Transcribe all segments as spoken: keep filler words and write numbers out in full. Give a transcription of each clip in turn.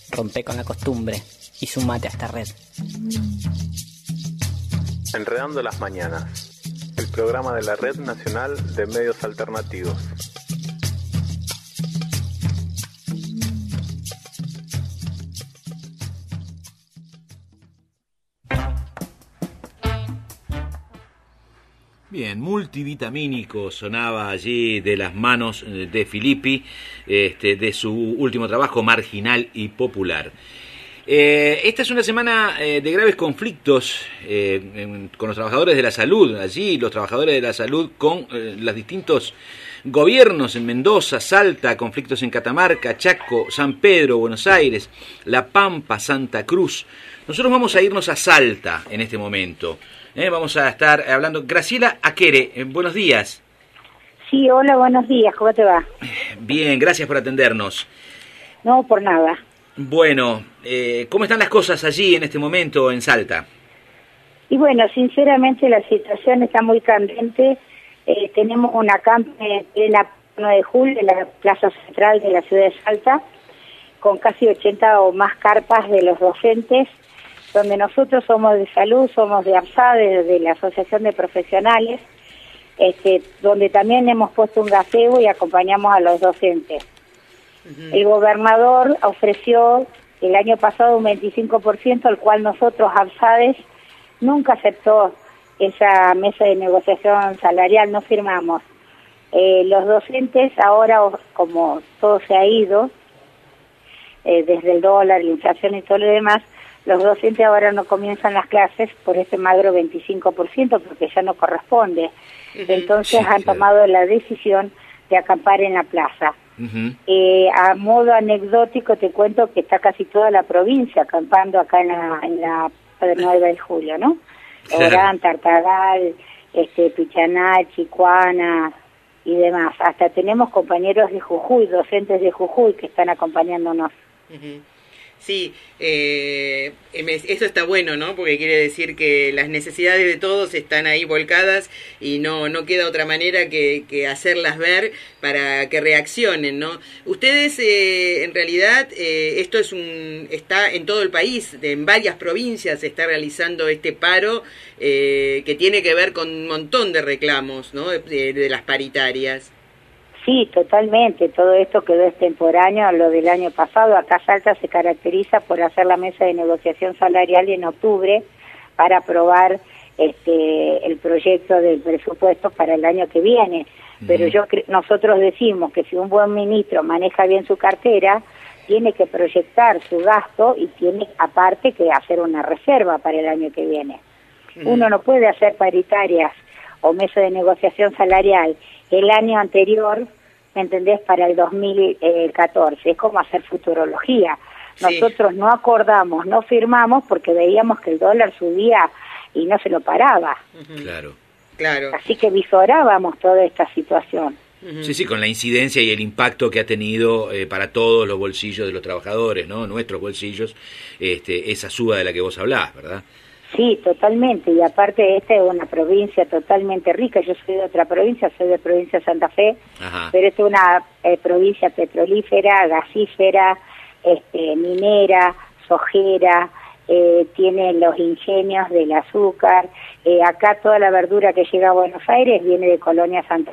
Rompe con la costumbre y sumate a esta red. Enredando las Mañanas, el programa de la Red Nacional de Medios Alternativos. Bien, multivitamínico sonaba allí de las manos de Filippi, este, de su último trabajo, Marginal y Popular. Eh, esta es una semana eh, de graves conflictos eh, en, con los trabajadores de la salud, allí los trabajadores de la salud con eh, los distintos gobiernos en Mendoza, Salta, conflictos en Catamarca, Chaco, San Pedro, Buenos Aires, La Pampa, Santa Cruz. Nosotros vamos a irnos a Salta en este momento. Eh, vamos a estar hablando. Graciela Aquere, eh, buenos días. Sí, hola, buenos días, ¿cómo te va? Bien, gracias por atendernos. No, por nada. Bueno, eh, ¿cómo están las cosas allí en este momento en Salta? Y bueno, sinceramente la situación está muy candente. Eh, tenemos una camp en plena nueve de julio en la plaza central de la ciudad de Salta, con casi ochenta o más carpas de los docentes, donde nosotros somos de salud, somos de APSA, de, de la Asociación de Profesionales, este, donde también hemos puesto un gazebo y acompañamos a los docentes. Uh-huh. El gobernador ofreció el año pasado un veinticinco por ciento, al cual nosotros, APSADES, nunca aceptó esa mesa de negociación salarial, no firmamos. Eh, los docentes ahora, como todo se ha ido, eh, desde el dólar, la inflación y todo lo demás, los docentes ahora no comienzan las clases por ese magro veinticinco por ciento porque ya no corresponde. Uh-huh. Entonces sí, han claro. tomado la decisión de acampar en la plaza. Uh-huh. Eh, a modo anecdótico te cuento que está casi toda la provincia acampando acá en la, en la nueve de julio, ¿no? Claro. Orán, Tartagal, este, Pichanal, Chicuana y demás. Hasta tenemos compañeros de Jujuy, docentes de Jujuy que están acompañándonos. Uh-huh. Sí, eh, eso está bueno, ¿no? Porque quiere decir que las necesidades de todos están ahí volcadas y no no queda otra manera que, que hacerlas ver para que reaccionen, ¿no? Ustedes, eh, en realidad, eh, esto es un está en todo el país, en varias provincias se está realizando este paro eh, que tiene que ver con un montón de reclamos, ¿no? De, de las paritarias. Sí, totalmente. Todo esto quedó extemporáneo, lo del año pasado. Acá Salta se caracteriza por hacer la mesa de negociación salarial en octubre para aprobar este el proyecto del presupuesto para el año que viene. Uh-huh. Pero yo nosotros decimos que si un buen ministro maneja bien su cartera, tiene que proyectar su gasto y tiene aparte que hacer una reserva para el año que viene. Uh-huh. Uno no puede hacer paritarias o mesa de negociación salarial el año anterior, ¿me entendés?, para el dos mil catorce. Es como hacer futurología. Nosotros sí. no acordamos, no firmamos porque veíamos que el dólar subía y no se lo paraba. Uh-huh. Claro. Claro. Así que visorábamos toda esta situación. Uh-huh. Sí, sí, con la incidencia y el impacto que ha tenido eh, para todos los bolsillos de los trabajadores, ¿no? Nuestros bolsillos, este, esa suba de la que vos hablás, ¿verdad? Sí, totalmente, y aparte esta es una provincia totalmente rica. Yo soy de otra provincia, soy de provincia de Santa Fe. Ajá. Pero esta es una eh, provincia petrolífera, gasífera, este, minera, sojera, eh, tiene los ingenios del azúcar. Eh, acá toda la verdura que llega a Buenos Aires viene de Colonia Santa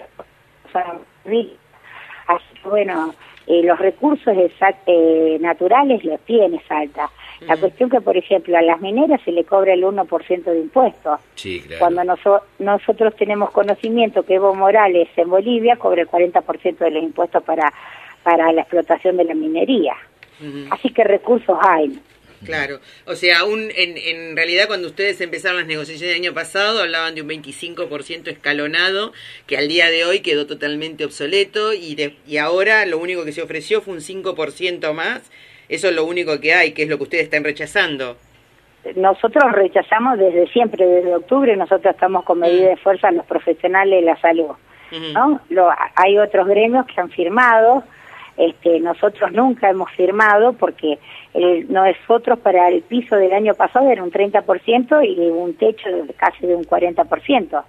Fe. Así que bueno, eh, los recursos exact, eh, naturales los tiene Salta. La uh-huh. cuestión que, por ejemplo, a las mineras se le cobra el uno por ciento de impuestos. Sí, claro. Cuando noso- nosotros tenemos conocimiento que Evo Morales en Bolivia cobra el cuarenta por ciento de los impuestos para, para la explotación de la minería. Uh-huh. Así que recursos hay. Claro, o sea, aún en, en realidad cuando ustedes empezaron las negociaciones el año pasado hablaban de un veinticinco por ciento escalonado que al día de hoy quedó totalmente obsoleto y, de, y ahora lo único que se ofreció fue un cinco por ciento más. Eso es lo único que hay, que es lo que ustedes están rechazando. Nosotros rechazamos desde siempre, desde octubre, nosotros estamos con medida de fuerza los profesionales de la salud. Uh-huh. ¿No? Lo, hay otros gremios que han firmado, este, nosotros nunca hemos firmado porque el, nosotros para el piso del año pasado era un treinta por ciento y un techo de casi de un cuarenta por ciento.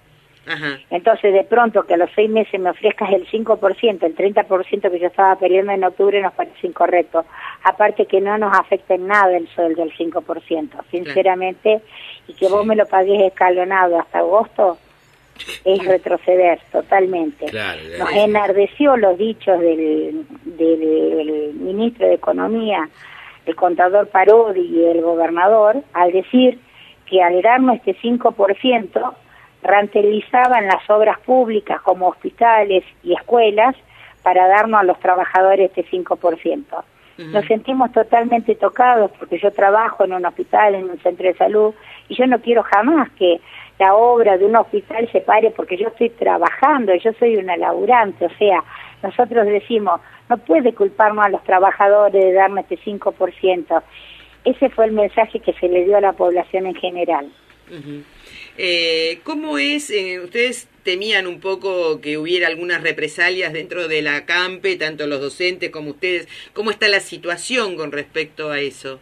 Ajá. Entonces, de pronto, que a los seis meses me ofrezcas el cinco por ciento, el treinta por ciento que yo estaba pidiendo en octubre, nos parece incorrecto. Aparte que no nos afecta en nada el sueldo del cinco por ciento, sinceramente, y que vos Sí. me lo pagues escalonado hasta agosto, es retroceder totalmente. Claro, Nos claro. enardeció los dichos del, del, del ministro de Economía, el contador Parodi y el gobernador, al decir que al darnos este cinco por ciento, rentabilizaban las obras públicas como hospitales y escuelas para darnos a los trabajadores este cinco por ciento. Uh-huh. Nos sentimos totalmente tocados porque yo trabajo en un hospital, en un centro de salud, y yo no quiero jamás que la obra de un hospital se pare porque yo estoy trabajando, yo soy una laburante, o sea, nosotros decimos, no puede culparnos a los trabajadores de darme este cinco por ciento. Ese fue el mensaje que se le dio a la población en general. Uh-huh. Eh, ¿Cómo es? Eh, ¿Ustedes temían un poco que hubiera algunas represalias dentro de la CAMPE, tanto los docentes como ustedes? ¿Cómo está la situación con respecto a eso?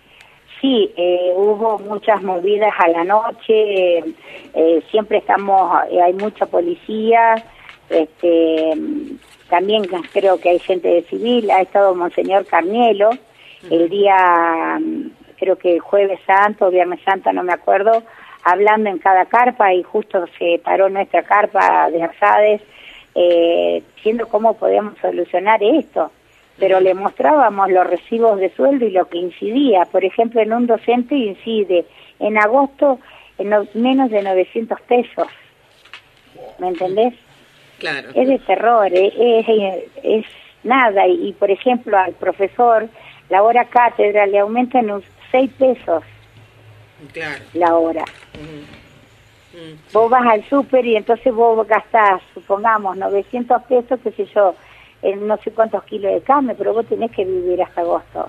Sí, eh, hubo muchas movidas a la noche, eh, eh, siempre estamos, eh, hay mucha policía, este, también creo que hay gente de civil, ha estado Monseñor Carnielo, uh-huh. el día, creo que Jueves Santo, Viernes Santo, no me acuerdo, hablando en cada carpa, y justo se paró nuestra carpa de Arsades, eh, diciendo cómo podíamos solucionar esto. Pero le mostrábamos los recibos de sueldo y lo que incidía. Por ejemplo, en un docente incide en agosto en no, menos de novecientos pesos. ¿Me entendés? Claro. Es de terror, es, es, es nada. Y, y, por ejemplo, al profesor, la hora cátedra le aumentan unos seis pesos. Claro. La hora. Uh-huh. Uh-huh. Vos vas al súper y entonces vos gastás, supongamos, novecientos pesos, qué sé yo, en no sé cuántos kilos de carne, pero vos tenés que vivir hasta agosto.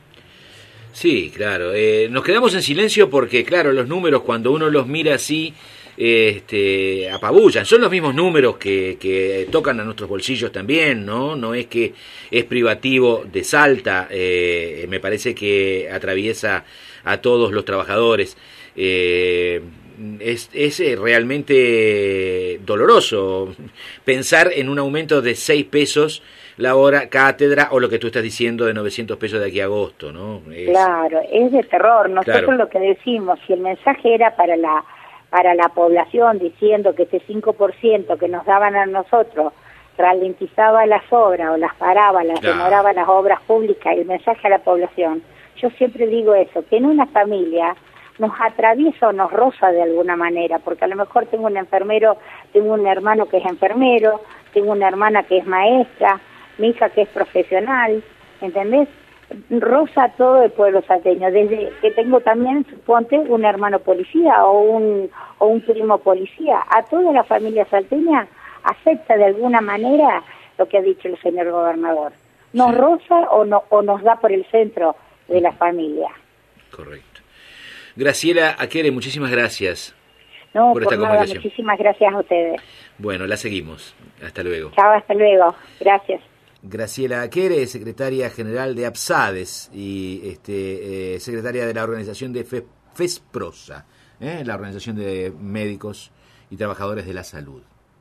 Sí, claro. Eh, nos quedamos en silencio porque, claro, los números, cuando uno los mira así, este, apabullan. Son los mismos números que, que tocan a nuestros bolsillos también, ¿no? No es que es privativo de Salta, eh, me parece que atraviesa a todos los trabajadores. Eh, es, es realmente doloroso pensar en un aumento de seis pesos la hora cátedra, o lo que tú estás diciendo de novecientos pesos de aquí a agosto, ¿no? Es... Claro, es de terror. Nosotros claro. Lo que decimos, si el mensaje era para la para la población diciendo que ese cinco por ciento que nos daban a nosotros ralentizaba las obras o las paraba, las claro. demoraba las obras públicas, el mensaje a la población, yo siempre digo eso, que en una familia nos atraviesa o nos roza de alguna manera, porque a lo mejor tengo un enfermero, tengo un hermano que es enfermero, tengo una hermana que es maestra, mi hija que es profesional, ¿entendés? Roza a todo el pueblo salteño, desde que tengo también, suponte, un hermano policía o un o un primo policía, a toda la familia salteña afecta de alguna manera lo que ha dicho el señor gobernador. Nos sí. roza o, no, o nos da por el centro de la familia. Correcto. Graciela Aquere, muchísimas gracias no, por, por esta nada, comunicación. Muchísimas gracias a ustedes. Bueno, la seguimos. Hasta luego. Chao, hasta luego. Gracias. Graciela Aquere, secretaria general de APSADES y este, eh, secretaria de la organización de Fe, FESPROSA, ¿eh? la Organización de Médicos y Trabajadores de la Salud.